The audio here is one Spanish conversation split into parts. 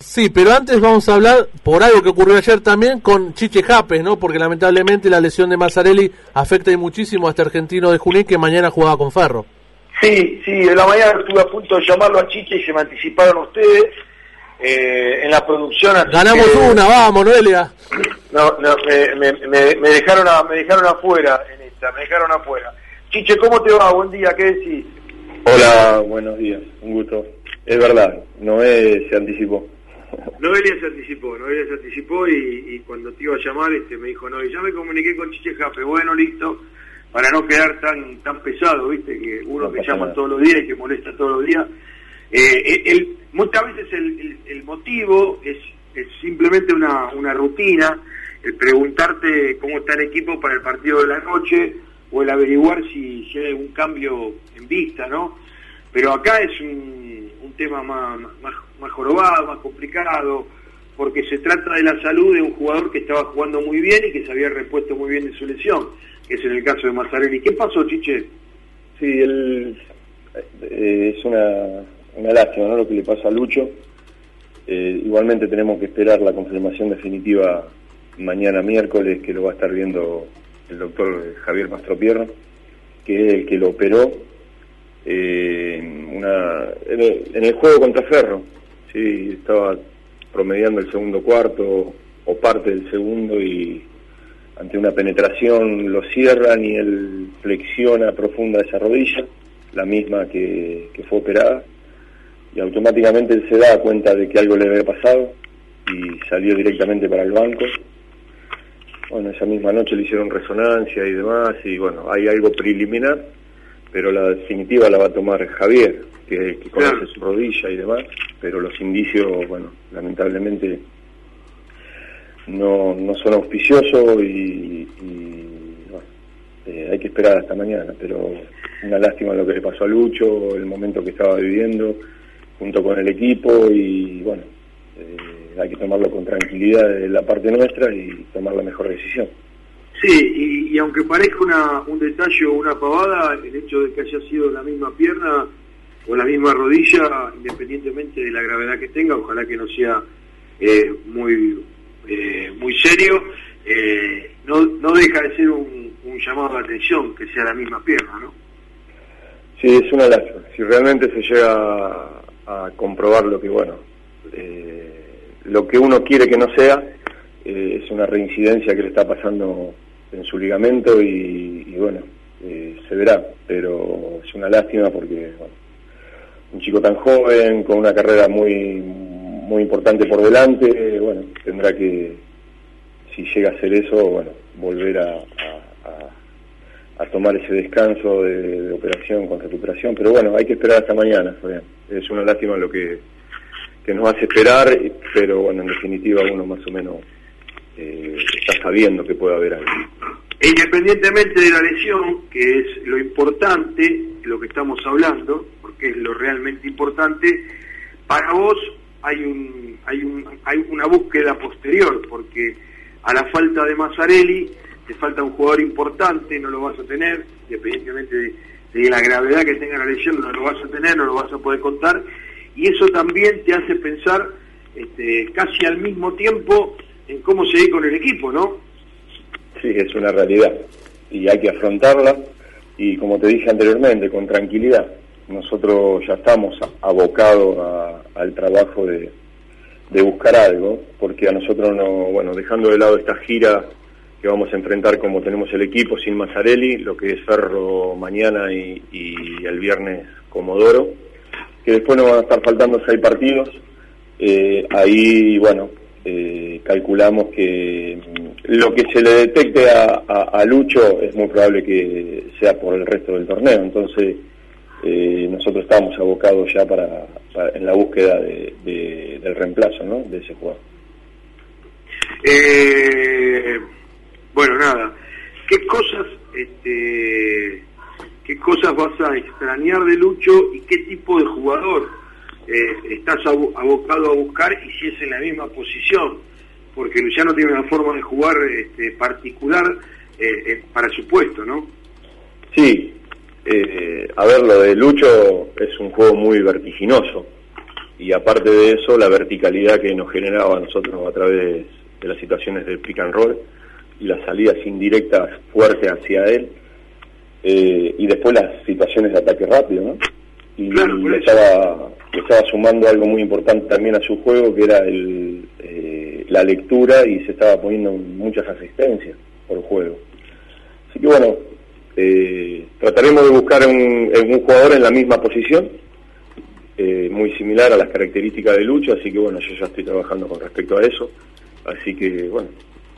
Sí, pero antes vamos a hablar por algo que ocurrió ayer también con Chiche Japes, ¿no? Porque lamentablemente la lesión de Mazzarelli afecta y muchísimo a este argentino de Junín que mañana jugaba con Ferro. Sí, de la mañana estuve a punto de llamarlo a Chiche y se me anticiparon ustedes en la producción. Ganamos una, vamos, Noelia. No, me dejaron afuera en esta, me dejaron afuera. Chiche, ¿cómo te va? Buen día, ¿qué decís? Hola, buenos días, un gusto. Es verdad, Noé se anticipó. Noelia se anticipó y cuando te iba a llamar me dijo, no, ya me comuniqué con Chiche Jape, bueno, listo, para no quedar tan pesado, viste, que uno No que pasa llama nada. todos los días y que molesta todos los días. Muchas veces el motivo es simplemente una rutina, el preguntarte cómo está el equipo para el partido de la noche o el averiguar si hay algún cambio en vista, ¿no? Pero acá es un tema más jorobado, más complicado, porque se trata de la salud de un jugador que estaba jugando muy bien y que se había repuesto muy bien de su lesión, que es en el caso de Mazzarelli. ¿Qué pasó, Chiche? Sí, es una lástima, ¿no?, lo que le pasa a Lucho. Igualmente tenemos que esperar la confirmación definitiva mañana miércoles, que lo va a estar viendo el doctor Javier Mastropierro, que es el que lo operó en el juego contra Ferro. Sí, estaba promediando el segundo cuarto o parte del segundo y ante una penetración lo cierran y él flexiona profunda esa rodilla, la misma que fue operada, y automáticamente él se da cuenta de que algo le había pasado y salió directamente para el banco. Bueno, esa misma noche le hicieron resonancia y demás, y bueno, hay algo preliminar, pero la definitiva la va a tomar Javier, que conoce su rodilla y demás, pero los indicios, bueno, lamentablemente no son auspiciosos y bueno, hay que esperar hasta mañana, pero una lástima lo que le pasó a Lucho, el momento que estaba viviendo junto con el equipo, y bueno, hay que tomarlo con tranquilidad de la parte nuestra y tomar la mejor decisión. Sí, y aunque parezca un detalle o una pavada, el hecho de que haya sido la misma pierna o la misma rodilla, independientemente de la gravedad que tenga, ojalá que no sea muy serio, no deja de ser un llamado de atención que sea la misma pierna, ¿no? Sí, es una lástima. Si realmente se llega a comprobar lo que, bueno, lo que uno quiere que no sea, es una reincidencia que le está pasando en su ligamento y bueno, se verá, pero es una lástima porque, bueno, un chico tan joven, con una carrera muy importante por delante, bueno, tendrá que, si llega a hacer eso, bueno, volver a tomar ese descanso de operación con recuperación, pero bueno, hay que esperar hasta mañana, Fabián. Es una lástima lo que nos hace esperar, pero bueno, en definitiva uno más o menos está sabiendo que puede haber algo. Independientemente de la lesión, que es lo importante, lo que estamos hablando, porque es lo realmente importante, para vos hay una búsqueda posterior, porque a la falta de Mazzarelli te falta un jugador importante, no lo vas a tener, independientemente de la gravedad que tenga la lesión, no lo vas a tener, no lo vas a poder contar, y eso también te hace pensar casi al mismo tiempo en cómo seguir con el equipo, ¿no? Sí, es una realidad y hay que afrontarla, y como te dije anteriormente, con tranquilidad. Nosotros ya estamos abocados al trabajo de buscar algo, porque a nosotros bueno, dejando de lado esta gira que vamos a enfrentar como tenemos el equipo sin Mazzarelli, lo que es Ferro mañana y el viernes Comodoro, que después nos van a estar faltando 6 partidos, ahí bueno, calculamos que lo que se le detecte a Lucho es muy probable que sea por el resto del torneo, entonces nosotros estamos abocados ya para en la búsqueda del reemplazo, ¿no?, de ese jugador. Bueno, nada, ¿qué cosas vas a extrañar de Lucho y qué tipo de jugador estás abocado a buscar, y si es en la misma posición? Porque Luciano tiene una forma de jugar particular para su puesto, ¿no? Sí, a ver, lo de Lucho es un juego muy vertiginoso, y aparte de eso la verticalidad que nos generaba a nosotros a través de las situaciones del pick and roll y las salidas indirectas fuertes hacia él, y después las situaciones de ataque rápido, ¿no? Y claro, le estaba sumando algo muy importante también a su juego, que era la lectura, y se estaba poniendo muchas asistencias por juego. Así que bueno, trataremos de buscar un jugador en la misma posición, muy similar a las características de Lucho, así que bueno, yo ya estoy trabajando con respecto a eso, así que bueno,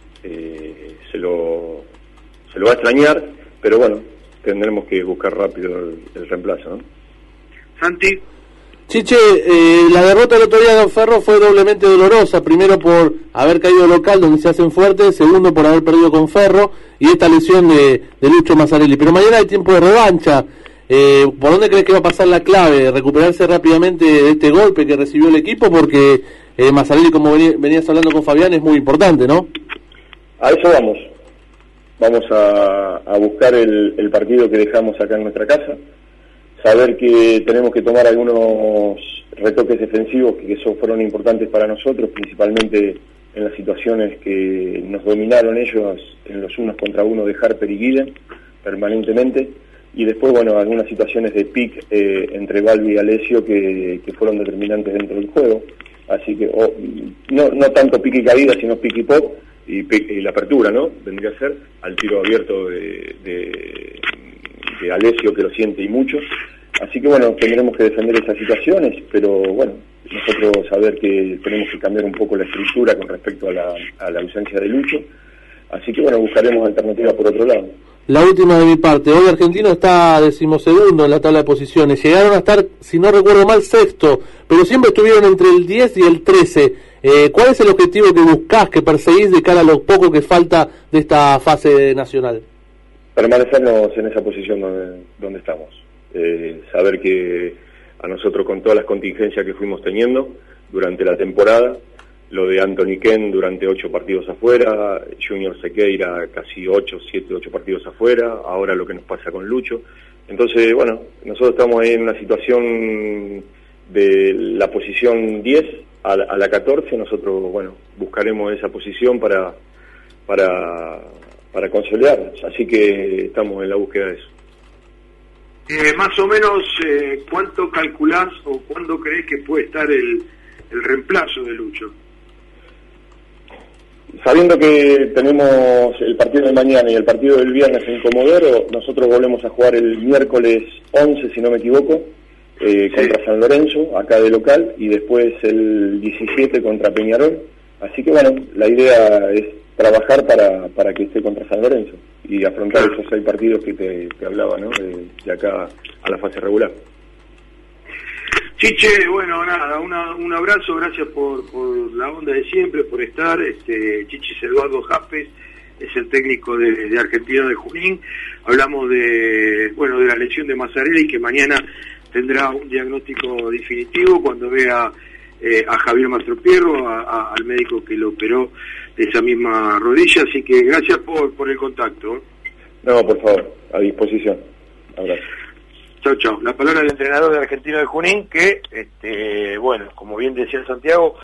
se lo va a extrañar, pero bueno, tendremos que buscar rápido el reemplazo, ¿no? Santi. Chiche, la derrota del otro día de Ferro fue doblemente dolorosa, primero por haber caído local donde se hacen fuertes, segundo por haber perdido con Ferro y esta lesión de Lucho Mazzarelli, pero mañana hay tiempo de revancha. ¿Por dónde crees que va a pasar la clave? ¿Recuperarse rápidamente de este golpe que recibió el equipo? Porque Mazzarelli, como venías hablando con Fabián, es muy importante, ¿no? A eso vamos a buscar el partido que dejamos acá en nuestra casa, saber que tenemos que tomar algunos retoques defensivos que eso fueron importantes para nosotros, principalmente en las situaciones que nos dominaron ellos, en los unos contra uno de Harper y Guiden permanentemente, y después bueno, algunas situaciones de pick entre Balbi y Alessio que fueron determinantes dentro del juego, así que no tanto pick y caída, sino pick y pop, y la apertura, ¿no? Vendría a ser al tiro abierto de Alessio, que lo siente y mucho. Así que bueno, tendremos que defender esas situaciones, pero bueno, nosotros saber que tenemos que cambiar un poco la estructura con respecto a la ausencia de Lucho. Así que bueno, buscaremos alternativas por otro lado. La última de mi parte, hoy Argentino está 12º en la tabla de posiciones, llegaron a estar, si no recuerdo mal, sexto, pero siempre estuvieron entre el 10 y el 13. ¿Cuál es el objetivo que buscás, que perseguís de cara a lo poco que falta de esta fase nacional? Permanecernos en esa posición donde estamos. Saber que a nosotros, con todas las contingencias que fuimos teniendo durante la temporada, lo de Anthony Ken durante 8 partidos afuera, Junior Sequeira casi 8 partidos afuera, ahora lo que nos pasa con Lucho. Entonces, bueno, nosotros estamos ahí en una situación de la posición 10 a la 14, nosotros, bueno, buscaremos esa posición para consolidarnos, así que estamos en la búsqueda de eso. Más o menos, ¿cuánto calculás o cuándo crees que puede estar el reemplazo de Lucho? Sabiendo que tenemos el partido de mañana y el partido del viernes en Comodoro, nosotros volvemos a jugar el miércoles 11, si no me equivoco, contra San Lorenzo, acá de local, y después el 17 contra Peñarol. Así que bueno, la idea es trabajar para que esté contra San Lorenzo y afrontar esos 6 partidos que te hablaba, ¿no? De acá a la fase regular. Chiche, bueno, nada, un abrazo, gracias por la onda de siempre, por estar. Chiche es Eduardo Japes, es el técnico de Argentino de Junín. Hablamos de la lesión de Mazzarelli, que mañana tendrá un diagnóstico definitivo cuando vea a Javier Mastropierro, al médico que lo operó de esa misma rodilla, así que gracias por el contacto. No, por favor, a disposición. Abrazo. Chau. La palabra del entrenador de Argentino de Junín, que, como bien decía Santiago,